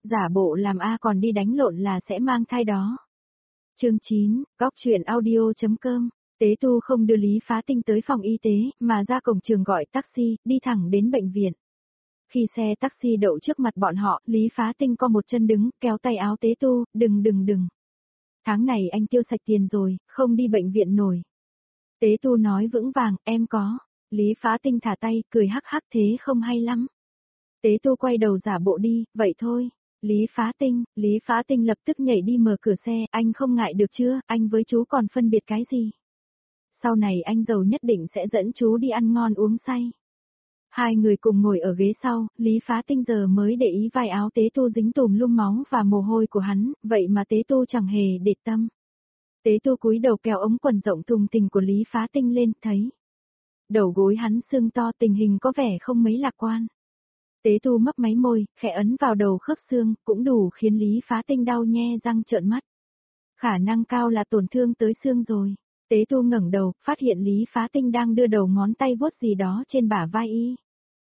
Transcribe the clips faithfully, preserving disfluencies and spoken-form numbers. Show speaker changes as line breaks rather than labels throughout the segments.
giả bộ làm A còn đi đánh lộn là sẽ mang thai đó. Chương chín, góc truyện audio.com. Tế Tu không đưa Lý Phá Tinh tới phòng y tế, mà ra cổng trường gọi taxi, đi thẳng đến bệnh viện. Khi xe taxi đậu trước mặt bọn họ, Lý Phá Tinh co một chân đứng, kéo tay áo Tế Tu, đừng đừng đừng. Tháng này anh tiêu sạch tiền rồi, không đi bệnh viện nổi. Tế Tu nói vững vàng, em có. Lý Phá Tinh thả tay, cười hắc hắc thế không hay lắm. Tế Tu quay đầu giả bộ đi, vậy thôi. Lý Phá Tinh, Lý Phá Tinh lập tức nhảy đi mở cửa xe, anh không ngại được chưa, anh với chú còn phân biệt cái gì. Sau này anh giàu nhất định sẽ dẫn chú đi ăn ngon uống say. Hai người cùng ngồi ở ghế sau, Lý Phá Tinh giờ mới để ý vai áo Tế Tu dính tùm lum máu và mồ hôi của hắn, vậy mà Tế Tu chẳng hề để tâm. Tế Tu cúi đầu kéo ống quần rộng thùng thình của Lý Phá Tinh lên, thấy đầu gối hắn sưng to, tình hình có vẻ không mấy lạc quan. Tế Tu mấp máy môi, khẽ ấn vào đầu khớp xương, cũng đủ khiến Lý Phá Tinh đau nhe răng trợn mắt. Khả năng cao là tổn thương tới xương rồi. Tế Tu ngẩng đầu, phát hiện Lý Phá Tinh đang đưa đầu ngón tay vuốt gì đó trên bả vai y.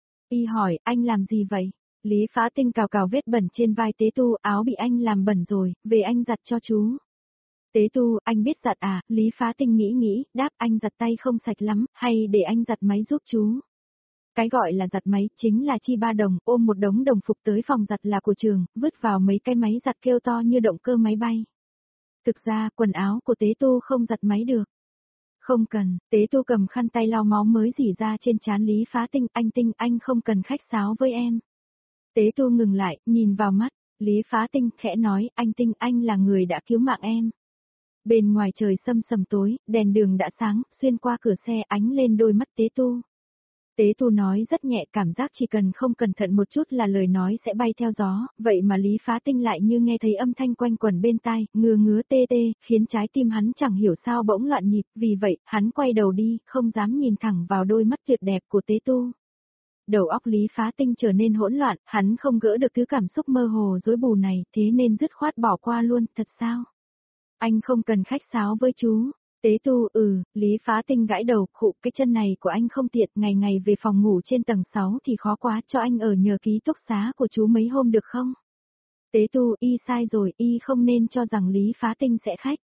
Y hỏi, anh làm gì vậy? Lý Phá Tinh cào cào vết bẩn trên vai Tế Tu, áo bị anh làm bẩn rồi, về anh giặt cho chú. Tế Tu, anh biết giặt à? Lý Phá Tinh nghĩ nghĩ, đáp anh giặt tay không sạch lắm, hay để anh giặt máy giúp chú. Cái gọi là giặt máy, chính là chi ba đồng, ôm một đống đồng phục tới phòng giặt là của trường, vứt vào mấy cái máy giặt kêu to như động cơ máy bay. Thực ra, quần áo của Tế Tu không giặt máy được. Không cần, Tế Tu cầm khăn tay lau máu mới rỉ ra trên trán Lý Phá Tinh, anh Tinh, anh không cần khách sáo với em. Tế Tu ngừng lại, nhìn vào mắt, Lý Phá Tinh khẽ nói, anh Tinh, anh là người đã cứu mạng em. Bên ngoài trời sâm sầm tối, đèn đường đã sáng, xuyên qua cửa xe ánh lên đôi mắt Tế Tu. Tế Tu nói rất nhẹ, cảm giác chỉ cần không cẩn thận một chút là lời nói sẽ bay theo gió, vậy mà Lý Phá Tinh lại như nghe thấy âm thanh quanh quẩn bên tai, ngứa ngứa tê tê, khiến trái tim hắn chẳng hiểu sao bỗng loạn nhịp, vì vậy, hắn quay đầu đi, không dám nhìn thẳng vào đôi mắt tuyệt đẹp của Tế Tu. Đầu óc Lý Phá Tinh trở nên hỗn loạn, hắn không gỡ được thứ cảm xúc mơ hồ rối bù này, thế nên dứt khoát bỏ qua luôn, thật sao? Anh không cần khách sáo với chú. Tế Tu, ừ, Lý Phá Tinh gãi đầu, khụ, cái chân này của anh không tiện, ngày ngày về phòng ngủ trên tầng sáu thì khó quá, cho anh ở nhờ ký túc xá của chú mấy hôm được không? Tế Tu, y sai rồi, y không nên cho rằng Lý Phá Tinh sẽ khách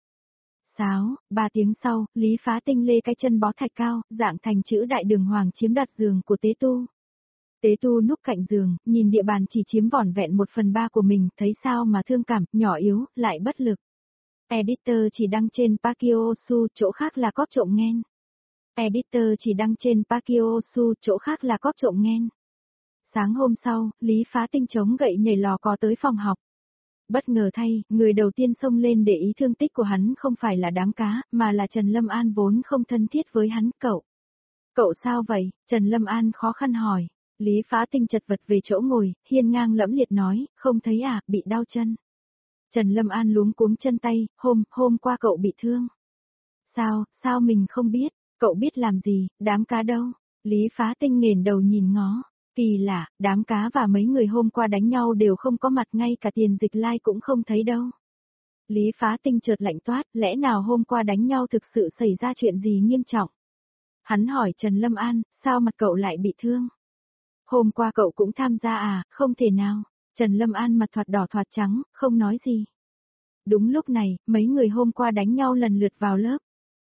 sáo. Ba tiếng sau, Lý Phá Tinh lê cái chân bó thạch cao, dạng thành chữ đại đường hoàng chiếm đặt giường của Tế Tu. Tế Tu núp cạnh giường, nhìn địa bàn chỉ chiếm vỏn vẹn một phần ba của mình, thấy sao mà thương cảm, nhỏ yếu, lại bất lực. Editor chỉ đăng trên Pakiosu, chỗ khác là cóp trộm nghen. Editor chỉ đăng trên Pakiosu, chỗ khác là cóp trộm nghen. Sáng hôm sau, Lý Phá Tinh chống gậy nhảy lò cò tới phòng học. Bất ngờ thay, người đầu tiên xông lên để ý thương tích của hắn không phải là đám cá, mà là Trần Lâm An vốn không thân thiết với hắn, cậu. Cậu sao vậy? Trần Lâm An khó khăn hỏi. Lý Phá Tinh chật vật về chỗ ngồi, hiên ngang lẫm liệt nói, không thấy à, bị đau chân. Trần Lâm An luống cuống chân tay, hôm, hôm qua cậu bị thương. Sao, sao mình không biết, cậu biết làm gì, đám cá đâu? Lý Phá Tinh nghển đầu nhìn ngó. Kỳ lạ, đám cá và mấy người hôm qua đánh nhau đều không có mặt, ngay cả Tiền Dịch Lai cũng không thấy đâu. Lý Phá Tinh chợt lạnh toát, lẽ nào hôm qua đánh nhau thực sự xảy ra chuyện gì nghiêm trọng? Hắn hỏi Trần Lâm An, sao mặt cậu lại bị thương? Hôm qua cậu cũng tham gia à, không thể nào. Trần Lâm An mặt thoạt đỏ thoạt trắng, không nói gì. Đúng lúc này, mấy người hôm qua đánh nhau lần lượt vào lớp.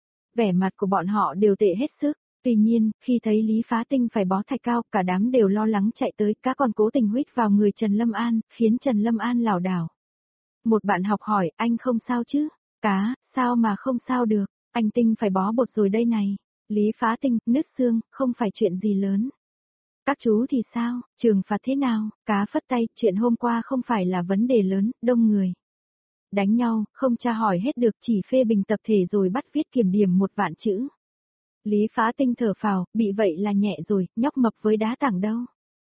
Vẻ mặt của bọn họ đều tệ hết sức. Tuy nhiên, khi thấy Lý Phá Tinh phải bó thạch cao, cả đám đều lo lắng chạy tới, cá còn cố tình huýt vào người Trần Lâm An, khiến Trần Lâm An lảo đảo. Một bạn học hỏi, anh không sao chứ? Cá, sao mà không sao được? Anh Tinh phải bó bột rồi đây này. Lý Phá Tinh, nứt xương, không phải chuyện gì lớn. Các chú thì sao, trừng phạt thế nào? Cá phất tay, chuyện hôm qua không phải là vấn đề lớn, đông người. Đánh nhau, không tra hỏi hết được, chỉ phê bình tập thể rồi bắt viết kiểm điểm một vạn chữ. Lý Phá Tinh thở phào, bị vậy là nhẹ rồi, nhóc mập với đá tảng đâu.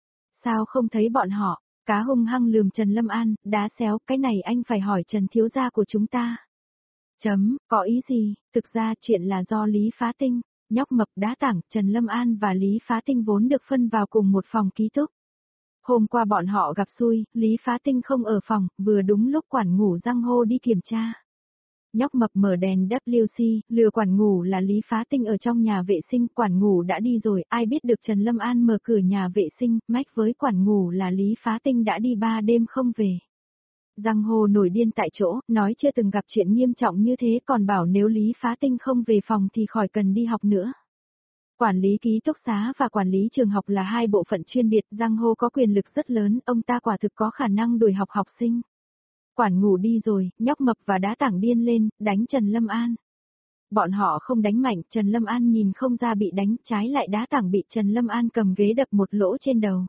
Sao không thấy bọn họ? Cá hung hăng lườm Trần Lâm An, đá xéo, cái này anh phải hỏi Trần thiếu gia của chúng ta. Chấm, có ý gì? Thực ra chuyện là do Lý Phá Tinh. Nhóc mập đá tảng, Trần Lâm An và Lý Phá Tinh vốn được phân vào cùng một phòng ký túc. Hôm qua bọn họ gặp xui, Lý Phá Tinh không ở phòng, vừa đúng lúc quản ngủ răng hô đi kiểm tra. Nhóc mập mở đèn W C, lừa quản ngủ là Lý Phá Tinh ở trong nhà vệ sinh, quản ngủ đã đi rồi, ai biết được Trần Lâm An mở cửa nhà vệ sinh, mách với quản ngủ là Lý Phá Tinh đã đi ba đêm không về. Giang Hồ nổi điên tại chỗ, nói chưa từng gặp chuyện nghiêm trọng như thế còn bảo nếu Lý Phá Tinh không về phòng thì khỏi cần đi học nữa. Quản lý ký túc xá và quản lý trường học là hai bộ phận chuyên biệt, Giang Hồ có quyền lực rất lớn, ông ta quả thực có khả năng đuổi học học sinh. Quản ngủ đi rồi, nhóc mập và đá tảng điên lên, đánh Trần Lâm An. Bọn họ không đánh mạnh, Trần Lâm An nhìn không ra bị đánh, trái lại đá tảng bị Trần Lâm An cầm ghế đập một lỗ trên đầu.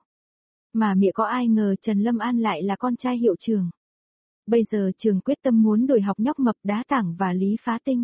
Mà mẹ có ai ngờ Trần Lâm An lại là con trai hiệu trưởng. Bây giờ trường quyết tâm muốn đuổi học nhóc mập đá tảng và Lý Phá Tinh.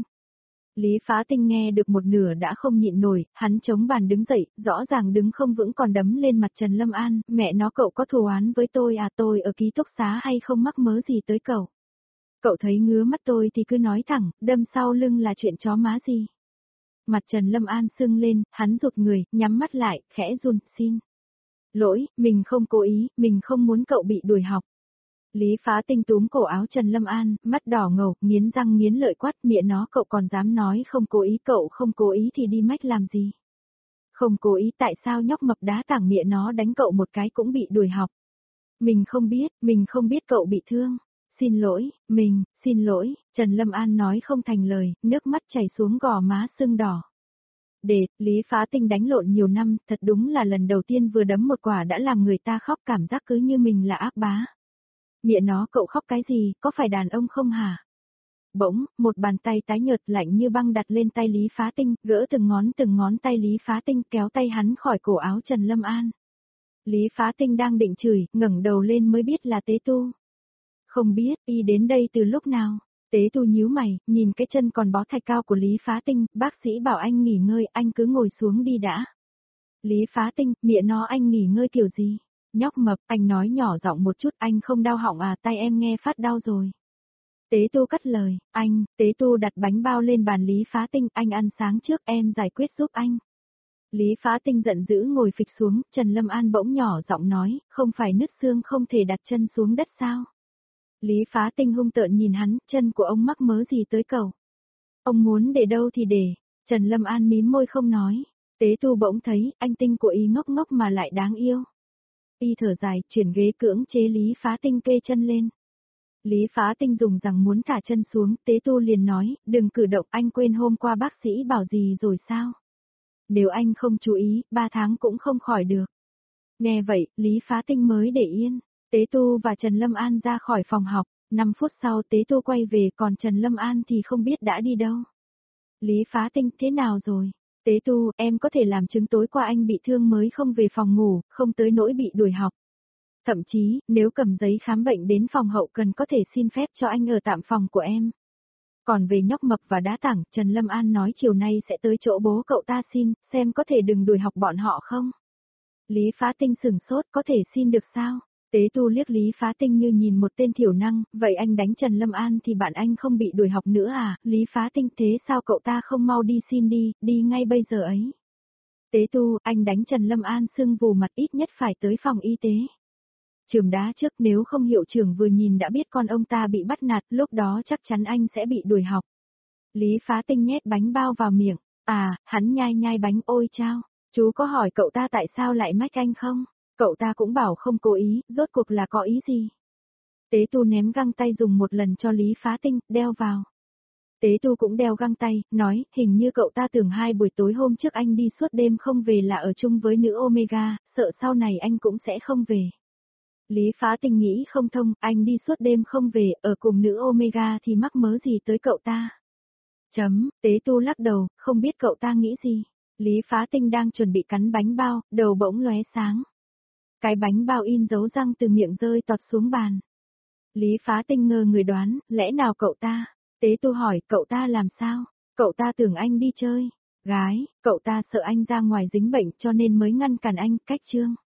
Lý Phá Tinh nghe được một nửa đã không nhịn nổi, hắn chống bàn đứng dậy, rõ ràng đứng không vững còn đấm lên mặt Trần Lâm An, mẹ nó cậu có thù oán với tôi à, tôi ở ký túc xá hay không mắc mớ gì tới cậu. Cậu thấy ngứa mắt tôi thì cứ nói thẳng, đâm sau lưng là chuyện chó má gì. Mặt Trần Lâm An sưng lên, hắn rụt người, nhắm mắt lại, khẽ run, xin lỗi, mình không cố ý, mình không muốn cậu bị đuổi học. Lý Phá Tinh túm cổ áo Trần Lâm An, mắt đỏ ngầu, nghiến răng nghiến lợi quát, mẹ nó cậu còn dám nói không cố ý, cậu không cố ý thì đi mách làm gì. Không cố ý tại sao nhóc mập đá tảng mẹ nó đánh cậu một cái cũng bị đuổi học. Mình không biết, mình không biết cậu bị thương. Xin lỗi, mình, xin lỗi, Trần Lâm An nói không thành lời, nước mắt chảy xuống gò má sưng đỏ. Để, Lý Phá Tinh đánh lộn nhiều năm, thật đúng là lần đầu tiên vừa đấm một quả đã làm người ta khóc, cảm giác cứ như mình là ác bá. Mẹ nó cậu khóc cái gì, có phải đàn ông không hả? Bỗng, một bàn tay tái nhợt lạnh như băng đặt lên tay Lý Phá Tinh, gỡ từng ngón từng ngón tay Lý Phá Tinh kéo tay hắn khỏi cổ áo Trần Lâm An. Lý Phá Tinh đang định chửi, ngẩng đầu lên mới biết là Tế Tu. Không biết, y đến đây từ lúc nào? Tế Tu nhíu mày, nhìn cái chân còn bó thạch cao của Lý Phá Tinh, bác sĩ bảo anh nghỉ ngơi, anh cứ ngồi xuống đi đã. Lý Phá Tinh, mẹ nó anh nghỉ ngơi kiểu gì? Nhóc mập, anh nói nhỏ giọng một chút, anh không đau họng à, tay em nghe phát đau rồi. Tế Tu cắt lời, anh, Tế Tu đặt bánh bao lên bàn Lý Phá Tinh, anh ăn sáng trước, em giải quyết giúp anh. Lý Phá Tinh giận dữ ngồi phịch xuống, Trần Lâm An bỗng nhỏ giọng nói, không phải nứt xương không thể đặt chân xuống đất sao? Lý Phá Tinh hung tợn nhìn hắn, chân của ông mắc mớ gì tới cầu. Ông muốn để đâu thì để, Trần Lâm An mím môi không nói. Tế Tu bỗng thấy, anh Tinh của y ngốc ngốc mà lại đáng yêu. Y thở dài, chuyển ghế cưỡng chế Lý Phá Tinh kê chân lên. Lý Phá Tinh dùng rằng muốn thả chân xuống, Tế Tu liền nói, đừng cử động, anh quên hôm qua bác sĩ bảo gì rồi sao? Nếu anh không chú ý, ba tháng cũng không khỏi được. Nghe vậy, Lý Phá Tinh mới để yên. Tế Tu và Trần Lâm An ra khỏi phòng học, năm phút sau Tế Tu quay về còn Trần Lâm An thì không biết đã đi đâu. Lý Phá Tinh, thế nào rồi? Tế Tu, em có thể làm chứng tối qua anh bị thương mới không về phòng ngủ, không tới nỗi bị đuổi học. Thậm chí, nếu cầm giấy khám bệnh đến phòng hậu cần có thể xin phép cho anh ở tạm phòng của em. Còn về nhóc mập và đá tảng, Trần Lâm An nói chiều nay sẽ tới chỗ bố cậu ta xin, xem có thể đừng đuổi học bọn họ không? Lý Phá Tinh sửng sốt, có thể xin được sao? Tế Tu liếc Lý Phá Tinh như nhìn một tên thiểu năng, vậy anh đánh Trần Lâm An thì bạn anh không bị đuổi học nữa à? Lý Phá Tinh, thế sao cậu ta không mau đi xin đi, đi ngay bây giờ ấy? Tế Tu, anh đánh Trần Lâm An sưng vù mặt ít nhất phải tới phòng y tế. Trường đá trước, nếu không hiệu trưởng vừa nhìn đã biết con ông ta bị bắt nạt, lúc đó chắc chắn anh sẽ bị đuổi học. Lý Phá Tinh nhét bánh bao vào miệng, à, hắn nhai nhai bánh, ôi chao, chú có hỏi cậu ta tại sao lại mách anh không? Cậu ta cũng bảo không cố ý, rốt cuộc là có ý gì? Tế Tu ném găng tay dùng một lần cho Lý Phá Tinh, đeo vào. Tế Tu cũng đeo găng tay, nói, hình như cậu ta tưởng hai buổi tối hôm trước anh đi suốt đêm không về là ở chung với nữ Omega, sợ sau này anh cũng sẽ không về. Lý Phá Tinh nghĩ không thông, anh đi suốt đêm không về, ở cùng nữ Omega thì mắc mớ gì tới cậu ta. Chấm, Tế Tu lắc đầu, không biết cậu ta nghĩ gì. Lý Phá Tinh đang chuẩn bị cắn bánh bao, đầu bỗng lóe sáng. Cái bánh bao in dấu răng từ miệng rơi tọt xuống bàn. Lý Phá Tinh ngơ người đoán, lẽ nào cậu ta? Tế Tu hỏi, cậu ta làm sao? Cậu ta tưởng anh đi chơi. Gái, cậu ta sợ anh ra ngoài dính bệnh cho nên mới ngăn cản anh, cách chương.